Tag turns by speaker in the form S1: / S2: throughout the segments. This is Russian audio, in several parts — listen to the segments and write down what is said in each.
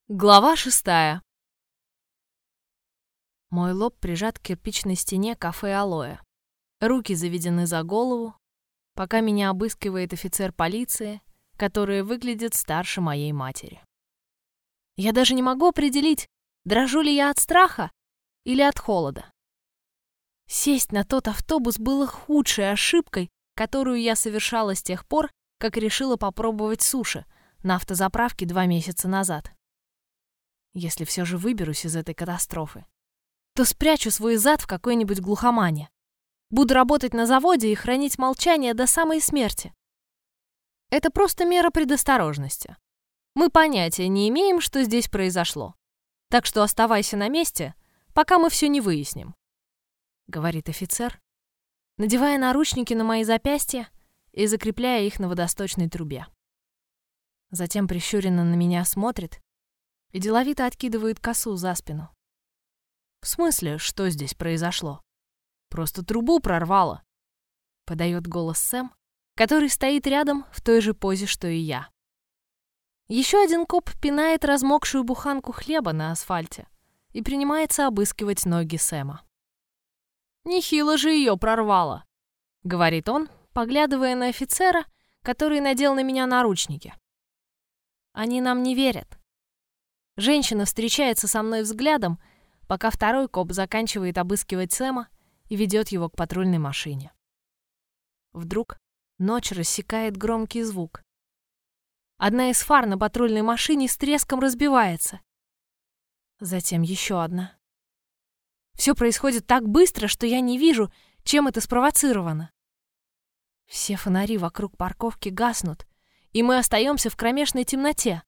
S1: Глава 6. Мой лоб прижат к кирпичной стене кафе «Алоэ». Руки заведены за голову, пока меня обыскивает офицер полиции, который выглядит старше моей матери. Я даже не могу определить, дрожу ли я от страха или от холода. Сесть на тот автобус было худшей ошибкой, которую я совершала с тех пор, как решила попробовать суши на автозаправке 2 месяца назад. Если все же выберусь из этой катастрофы, то спрячу свой зад в какой-нибудь глухомане. Буду работать на заводе и хранить молчание до самой смерти. Это просто мера предосторожности. Мы понятия не имеем, что здесь произошло. Так что оставайся на месте, пока мы все не выясним, — говорит офицер, надевая наручники на мои запястья и закрепляя их на водосточной трубе. Затем прищуренно на меня смотрит и деловито откидывает косу за спину. «В смысле, что здесь произошло? Просто трубу прорвало», — подает голос Сэм, который стоит рядом в той же позе, что и я. Еще один коп пинает размокшую буханку хлеба на асфальте и принимается обыскивать ноги Сэма. «Нехило же ее прорвало», — говорит он, поглядывая на офицера, который надел на меня наручники. «Они нам не верят». Женщина встречается со мной взглядом, пока второй коп заканчивает обыскивать Сэма и ведет его к патрульной машине. Вдруг ночь рассекает громкий звук. Одна из фар на патрульной машине с треском разбивается. Затем еще одна. Все происходит так быстро, что я не вижу, чем это спровоцировано. Все фонари вокруг парковки гаснут, и мы остаемся в кромешной темноте.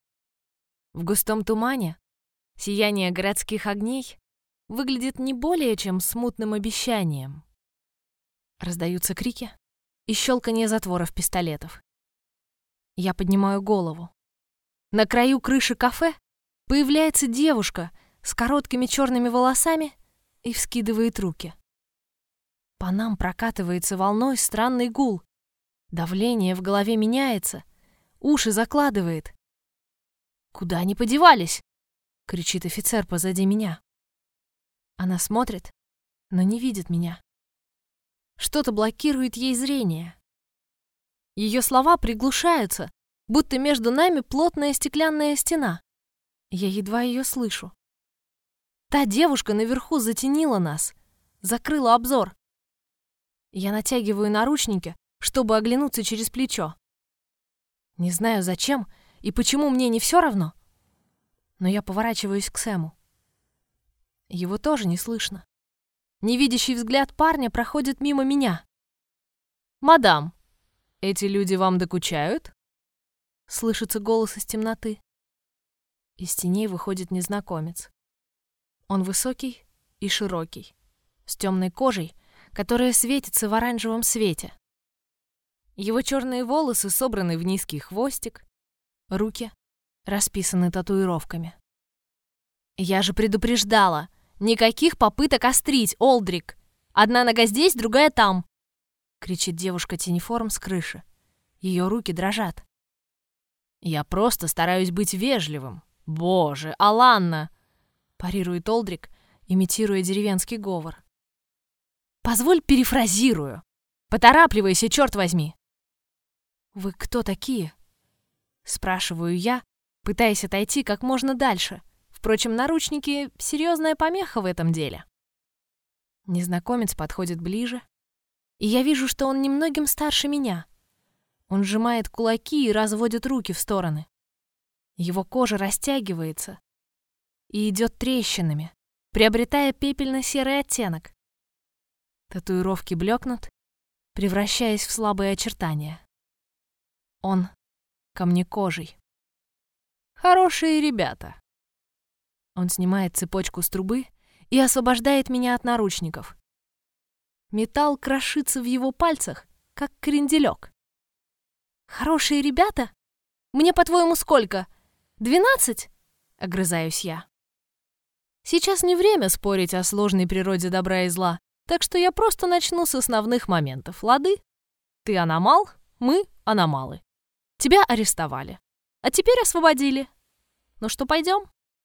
S1: В густом тумане сияние городских огней выглядит не более чем смутным обещанием. Раздаются крики и щелканье затворов пистолетов. Я поднимаю голову. На краю крыши кафе появляется девушка с короткими черными волосами и вскидывает руки. По нам прокатывается волной странный гул. Давление в голове меняется, уши закладывает. «Куда они подевались?» — кричит офицер позади меня. Она смотрит, но не видит меня. Что-то блокирует ей зрение. Ее слова приглушаются, будто между нами плотная стеклянная стена. Я едва ее слышу. Та девушка наверху затенила нас, закрыла обзор. Я натягиваю наручники, чтобы оглянуться через плечо. Не знаю, зачем и почему мне не все равно, но я поворачиваюсь к Сэму. Его тоже не слышно. Невидящий взгляд парня проходит мимо меня. «Мадам, эти люди вам докучают?» Слышится голос из темноты. Из теней выходит незнакомец. Он высокий и широкий, с темной кожей, которая светится в оранжевом свете. Его черные волосы собраны в низкий хвостик, руки расписаны татуировками. «Я же предупреждала! Никаких попыток острить, Олдрик! Одна нога здесь, другая там!» — кричит девушка-тенеформ с крыши. Ее руки дрожат. «Я просто стараюсь быть вежливым. Боже, Аланна!» — парирует Олдрик, имитируя деревенский говор. «Позволь перефразирую. Поторапливайся, черт возьми!» «Вы кто такие?» — спрашиваю я, пытаясь отойти как можно дальше. Впрочем, наручники — серьезная помеха в этом деле. Незнакомец подходит ближе, и я вижу, что он немногим старше меня. Он сжимает кулаки и разводит руки в стороны. Его кожа растягивается и идет трещинами, приобретая пепельно-серый оттенок. Татуировки блекнут, превращаясь в слабые очертания. Он камнекожий. «Хорошие ребята». Он снимает цепочку с трубы и освобождает меня от наручников. Металл крошится в его пальцах, как кренделек. «Хорошие ребята? Мне, по-твоему, сколько? 12?» — огрызаюсь я. Сейчас не время спорить о сложной природе добра и зла, так что я просто начну с основных моментов, лады? Ты аномал, мы аномалы. Тебя арестовали, а теперь освободили. Ну что, пойдем?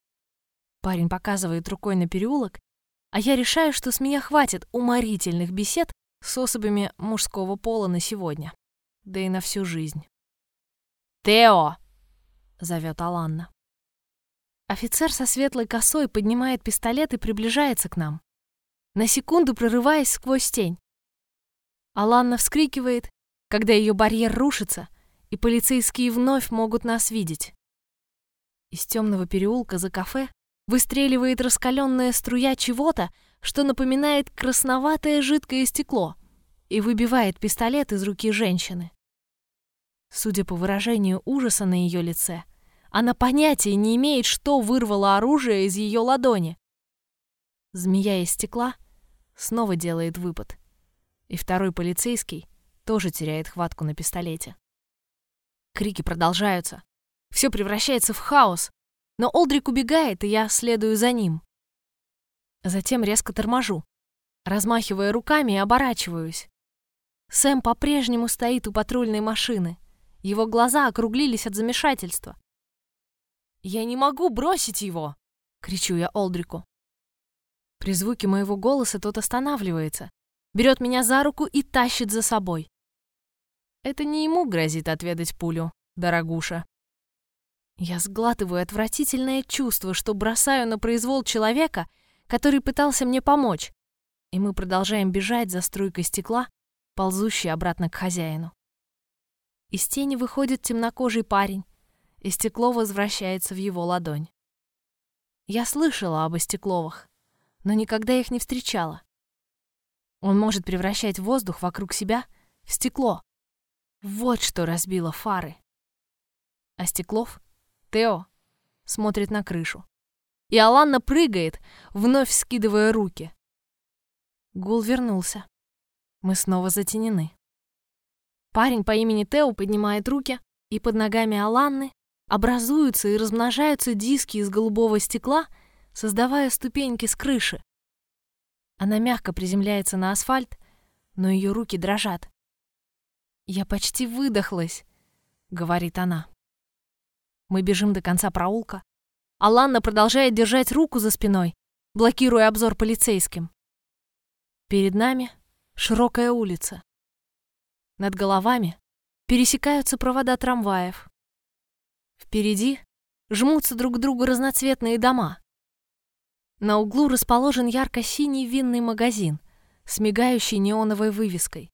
S1: Парень показывает рукой на переулок, а я решаю, что с меня хватит уморительных бесед с особями мужского пола на сегодня, да и на всю жизнь. «Тео!» — зовет Аланна. Офицер со светлой косой поднимает пистолет и приближается к нам, на секунду прорываясь сквозь тень. Аланна вскрикивает, когда ее барьер рушится, и полицейские вновь могут нас видеть. Из темного переулка за кафе выстреливает раскаленная струя чего-то, что напоминает красноватое жидкое стекло, и выбивает пистолет из руки женщины. Судя по выражению ужаса на ее лице, она понятия не имеет, что вырвало оружие из ее ладони. Змея из стекла снова делает выпад, и второй полицейский тоже теряет хватку на пистолете. Крики продолжаются. Все превращается в хаос, но Олдрик убегает, и я следую за ним. Затем резко торможу, размахивая руками и оборачиваюсь. Сэм по-прежнему стоит у патрульной машины. Его глаза округлились от замешательства. «Я не могу бросить его!» — кричу я Олдрику. При звуке моего голоса тот останавливается, берет меня за руку и тащит за собой. Это не ему грозит отведать пулю, дорогуша. Я сглатываю отвратительное чувство, что бросаю на произвол человека, который пытался мне помочь, и мы продолжаем бежать за струйкой стекла, ползущей обратно к хозяину. Из тени выходит темнокожий парень, и стекло возвращается в его ладонь. Я слышала об Остекловых, но никогда их не встречала. Он может превращать воздух вокруг себя в стекло. Вот что разбило фары. Остеклов, Тео, смотрит на крышу. И Аланна прыгает, вновь скидывая руки. Гул вернулся. Мы снова затенены. Парень по имени Тео поднимает руки, и под ногами Аланны образуются и размножаются диски из голубого стекла, создавая ступеньки с крыши. Она мягко приземляется на асфальт, но ее руки дрожат. «Я почти выдохлась», — говорит она. Мы бежим до конца проулка. Аланна продолжает держать руку за спиной, блокируя обзор полицейским. Перед нами широкая улица. Над головами пересекаются провода трамваев. Впереди жмутся друг к другу разноцветные дома. На углу расположен ярко-синий винный магазин с мигающей неоновой вывеской.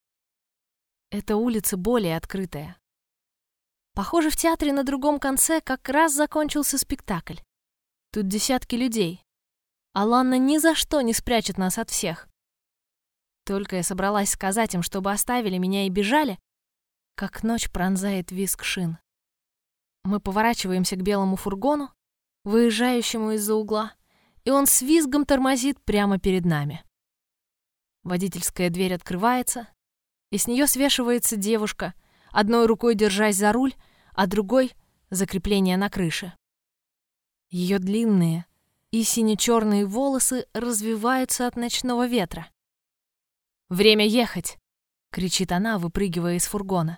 S1: Эта улица более открытая. Похоже, в театре на другом конце как раз закончился спектакль. Тут десятки людей. Аланна ни за что не спрячет нас от всех. Только я собралась сказать им, чтобы оставили меня и бежали, как ночь пронзает визг шин. Мы поворачиваемся к белому фургону, выезжающему из-за угла, и он с визгом тормозит прямо перед нами. Водительская дверь открывается, и с нее свешивается девушка, одной рукой держась за руль, а другой — за крепление на крыше. Ее длинные и сине-черные волосы развиваются от ночного ветра. «Время ехать!» — кричит она, выпрыгивая из фургона.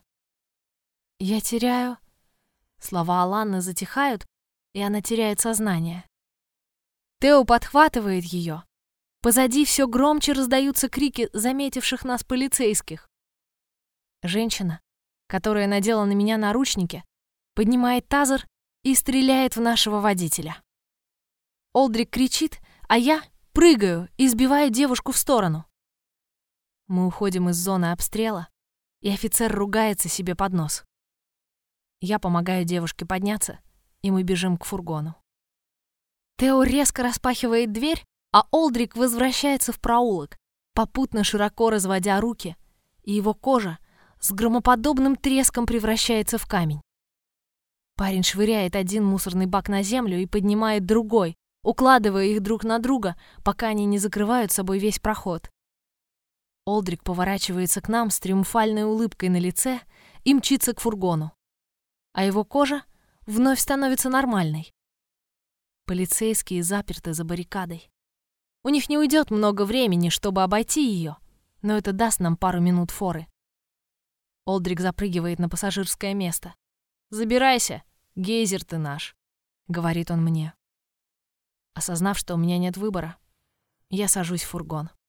S1: Я теряю... Слова Аланны затихают, и она теряет сознание. Тео подхватывает ее. Позади все громче раздаются крики заметивших нас полицейских. Женщина, которая надела на меня наручники, поднимает тазер и стреляет в нашего водителя. Олдрик кричит, а я прыгаю и сбиваю девушку в сторону. Мы уходим из зоны обстрела, и офицер ругается себе под нос. Я помогаю девушке подняться, и мы бежим к фургону. Тео резко распахивает дверь, а Олдрик возвращается в проулок, попутно широко разводя руки, и его кожа с громоподобным треском превращается в камень. Парень швыряет один мусорный бак на землю и поднимает другой, укладывая их друг на друга, пока они не закрывают собой весь проход. Олдрик поворачивается к нам с триумфальной улыбкой на лице и мчится к фургону, а его кожа вновь становится нормальной. Полицейские заперты за баррикадой. У них не уйдет много времени, чтобы обойти ее, но это даст нам пару минут форы. Олдрик запрыгивает на пассажирское место. «Забирайся, гейзер ты наш», — говорит он мне. Осознав, что у меня нет выбора, я сажусь в фургон.